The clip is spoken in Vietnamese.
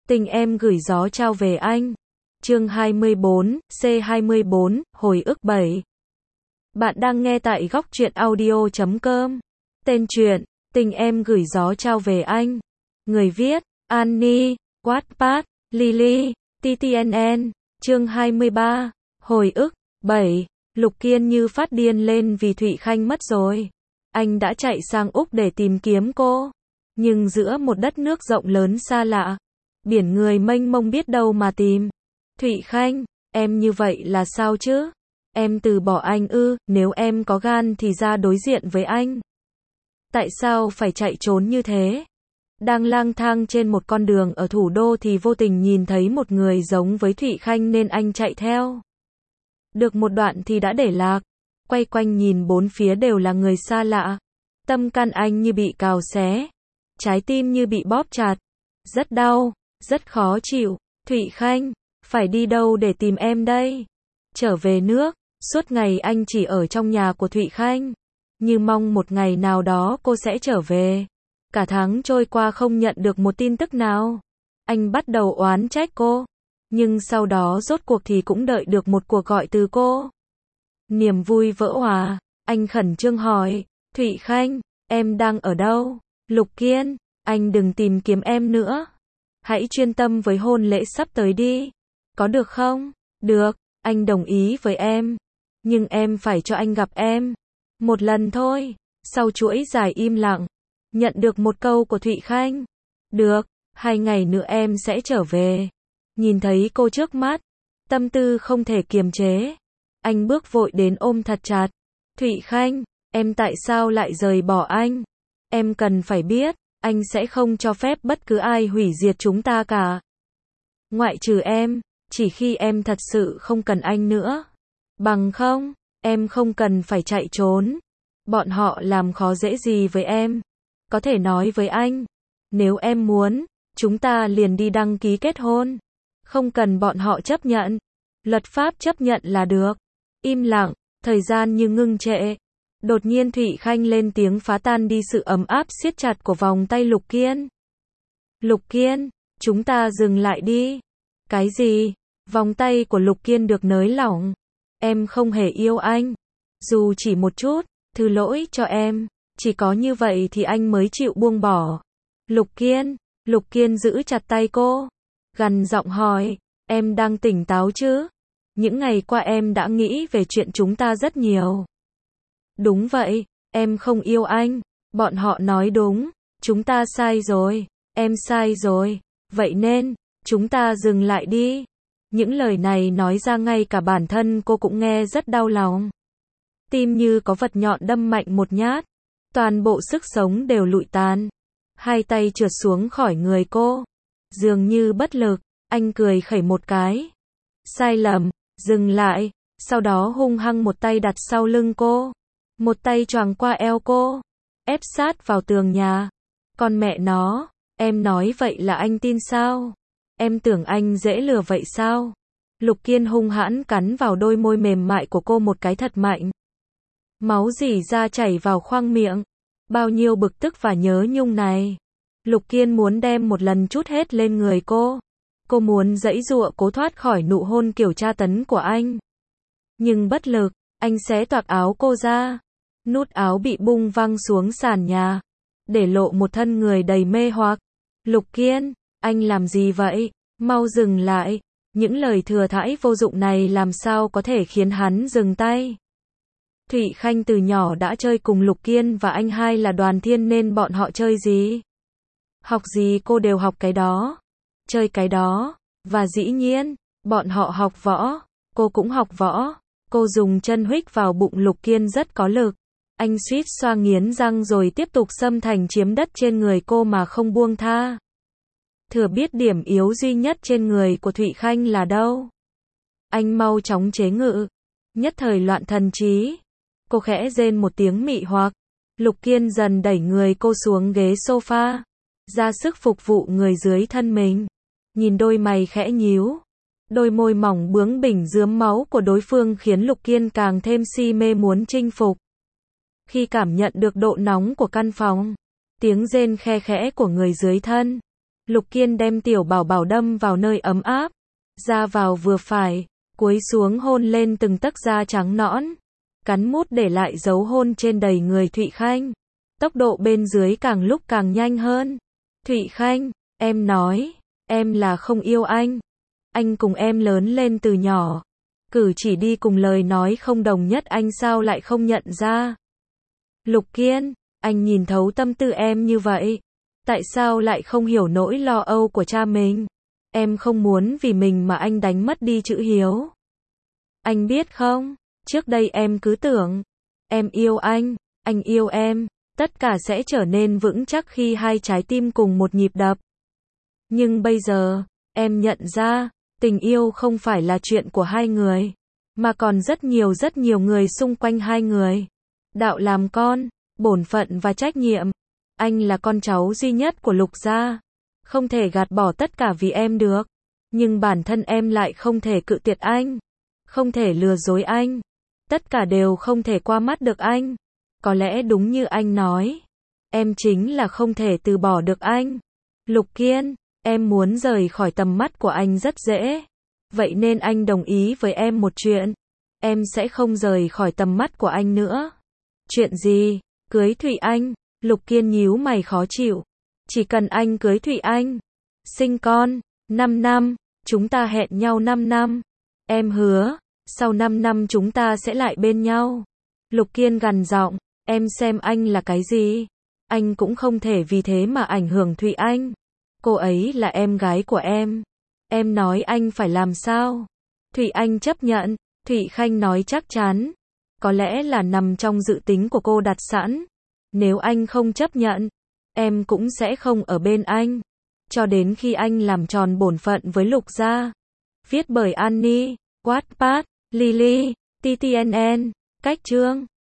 Tình em gửi gió trao về anh. Chương 24, C24, hồi ức 7. Bạn đang nghe tại góc truyện audio.com. Tên truyện, Tình em gửi gió trao về anh. Người viết, Annie, Wattpad, Lily, TTNN. Chương 23, hồi ức 7. Lục Kiên như phát điên lên vì Thụy Khanh mất rồi. Anh đã chạy sang Úc để tìm kiếm cô. Nhưng giữa một đất nước rộng lớn xa lạ, biển người mênh mông biết đâu mà tìm. Thụy Khanh, em như vậy là sao chứ? Em từ bỏ anh ư? Nếu em có gan thì ra đối diện với anh. Tại sao phải chạy trốn như thế? Đang lang thang trên một con đường ở thủ đô thì vô tình nhìn thấy một người giống với Thụy Khanh nên anh chạy theo. Được một đoạn thì đã để lạc. Quay quanh nhìn bốn phía đều là người xa lạ. Tâm can anh như bị cào xé. Trái tim như bị bóp chặt. Rất đau, rất khó chịu. Thụy Khanh, phải đi đâu để tìm em đây? Trở về nước. Suốt ngày anh chỉ ở trong nhà của Thụy Khanh. Như mong một ngày nào đó cô sẽ trở về. Cả tháng trôi qua không nhận được một tin tức nào. Anh bắt đầu oán trách cô. Nhưng sau đó rốt cuộc thì cũng đợi được một cuộc gọi từ cô. Niềm vui vỡ hòa. Anh khẩn trương hỏi. Thụy Khanh, em đang ở đâu? Lục Kiên, anh đừng tìm kiếm em nữa. Hãy chuyên tâm với hôn lễ sắp tới đi. Có được không? Được, anh đồng ý với em. Nhưng em phải cho anh gặp em. Một lần thôi. Sau chuỗi dài im lặng, nhận được một câu của Thụy Khanh. Được, 2 ngày nữa em sẽ trở về. Nhìn thấy cô trước mắt, tâm tư không thể kiềm chế. Anh bước vội đến ôm thật chặt. Thụy Khanh, em tại sao lại rời bỏ anh? Em cần phải biết, anh sẽ không cho phép bất cứ ai hủy diệt chúng ta cả. Ngoại trừ em, chỉ khi em thật sự không cần anh nữa. Bằng không, em không cần phải chạy trốn. Bọn họ làm khó dễ gì với em. Có thể nói với anh, nếu em muốn, chúng ta liền đi đăng ký kết hôn. Không cần bọn họ chấp nhận. Luật pháp chấp nhận là được. Im lặng, thời gian như ngưng trệ. Đột nhiên Thụy Khanh lên tiếng phá tan đi sự ấm áp siết chặt của vòng tay Lục Kiên. Lục Kiên, chúng ta dừng lại đi. Cái gì? Vòng tay của Lục Kiên được nới lỏng. Em không hề yêu anh. Dù chỉ một chút, thứ lỗi cho em. Chỉ có như vậy thì anh mới chịu buông bỏ. Lục Kiên giữ chặt tay cô. Gằn giọng hỏi, em đang tỉnh táo chứ? Những ngày qua em đã nghĩ về chuyện chúng ta rất nhiều. Đúng vậy, em không yêu anh. Bọn họ nói đúng, chúng ta sai rồi. Em sai rồi. Vậy nên, chúng ta dừng lại đi. Những lời này nói ra ngay cả bản thân cô cũng nghe rất đau lòng. Tim như có vật nhọn đâm mạnh một nhát. Toàn bộ sức sống đều lụi tàn. Hai tay trượt xuống khỏi người cô. Dường như bất lực, anh cười khẩy một cái. Sai lầm, dừng lại. Sau đó hung hăng một tay đặt sau lưng cô. Một tay choàng qua eo cô. Ép sát vào tường nhà. Con mẹ nó, em nói vậy là anh tin sao? Em tưởng anh dễ lừa vậy sao? Lục Kiên hung hãn cắn vào đôi môi mềm mại của cô một cái thật mạnh. Máu rỉ ra chảy vào khoang miệng. Bao nhiêu bực tức và nhớ nhung này. Lục Kiên muốn đem một lần trút hết lên người cô. Cô muốn giãy giụa cố thoát khỏi nụ hôn kiểu tra tấn của anh. Nhưng bất lực, anh xé toạc áo cô ra. Nút áo bị bung văng xuống sàn nhà. Để lộ một thân người đầy mê hoặc. Lục Kiên, anh làm gì vậy? Mau dừng lại. Những lời thừa thãi vô dụng này làm sao có thể khiến hắn dừng tay. Thụy Khanh từ nhỏ đã chơi cùng Lục Kiên và anh hai là đoàn thiên nên bọn họ chơi gì? Học gì cô đều học cái đó. Chơi cái đó. Và dĩ nhiên, bọn họ học võ. Cô cũng học võ. Cô dùng chân huých vào bụng Lục Kiên rất có lực. Anh suýt xoa nghiến răng rồi tiếp tục xâm thành chiếm đất trên người cô mà không buông tha. Thừa biết điểm yếu duy nhất trên người của Thụy Khanh là đâu. Anh mau chóng chế ngự. Nhất thời loạn thần trí. Cô khẽ rên một tiếng mị hoặc. Lục Kiên dần đẩy người cô xuống ghế sofa. Ra sức phục vụ người dưới thân mình. Nhìn đôi mày khẽ nhíu. Đôi môi mỏng bướng bỉnh rướm máu của đối phương khiến Lục Kiên càng thêm si mê muốn chinh phục. Khi cảm nhận được độ nóng của căn phòng, tiếng rên khe khẽ của người dưới thân, Lục Kiên đem tiểu bảo bảo đâm vào nơi ấm áp, ra vào vừa phải, cúi xuống hôn lên từng tấc da trắng nõn, cắn mút để lại dấu hôn trên đầy người Thụy Khanh. Tốc độ bên dưới càng lúc càng nhanh hơn. Thụy Khanh, em nói, em là không yêu anh cùng em lớn lên từ nhỏ, cử chỉ đi cùng lời nói không đồng nhất anh sao lại không nhận ra. Lục Kiên, anh nhìn thấu tâm tư em như vậy, tại sao lại không hiểu nỗi lo âu của cha mình? Em không muốn vì mình mà anh đánh mất đi chữ hiếu. Anh biết không, trước đây em cứ tưởng, em yêu anh yêu em, tất cả sẽ trở nên vững chắc khi hai trái tim cùng một nhịp đập. Nhưng bây giờ, em nhận ra, tình yêu không phải là chuyện của hai người, mà còn rất nhiều người xung quanh hai người. Đạo làm con, bổn phận và trách nhiệm. Anh là con cháu duy nhất của Lục gia, không thể gạt bỏ tất cả vì em được. Nhưng bản thân em lại không thể cự tuyệt anh, không thể lừa dối anh. Tất cả đều không thể qua mắt được anh. Có lẽ đúng như anh nói, em chính là không thể từ bỏ được anh. Lục Kiên, em muốn rời khỏi tầm mắt của anh rất dễ. Vậy nên anh đồng ý với em một chuyện. Em sẽ không rời khỏi tầm mắt của anh nữa. Chuyện gì? Cưới Thụy Anh. Lục Kiên nhíu mày khó chịu. Chỉ cần anh cưới Thụy Anh, sinh con, 5 năm, chúng ta hẹn nhau 5 năm. Em hứa, sau 5 năm chúng ta sẽ lại bên nhau. Lục Kiên gằn giọng, em xem anh là cái gì? Anh cũng không thể vì thế mà ảnh hưởng Thụy Anh. Cô ấy là em gái của em. Em nói anh phải làm sao? Thụy Anh chấp nhận. Thụy Khanh nói chắc chắn. Có lẽ là nằm trong dự tính của cô đặt sẵn. Nếu anh không chấp nhận, em cũng sẽ không ở bên anh. Cho đến khi anh làm tròn bổn phận với Lục gia. Viết bởi Annie, Wattpad, Lily, TTNN, Cách Chương.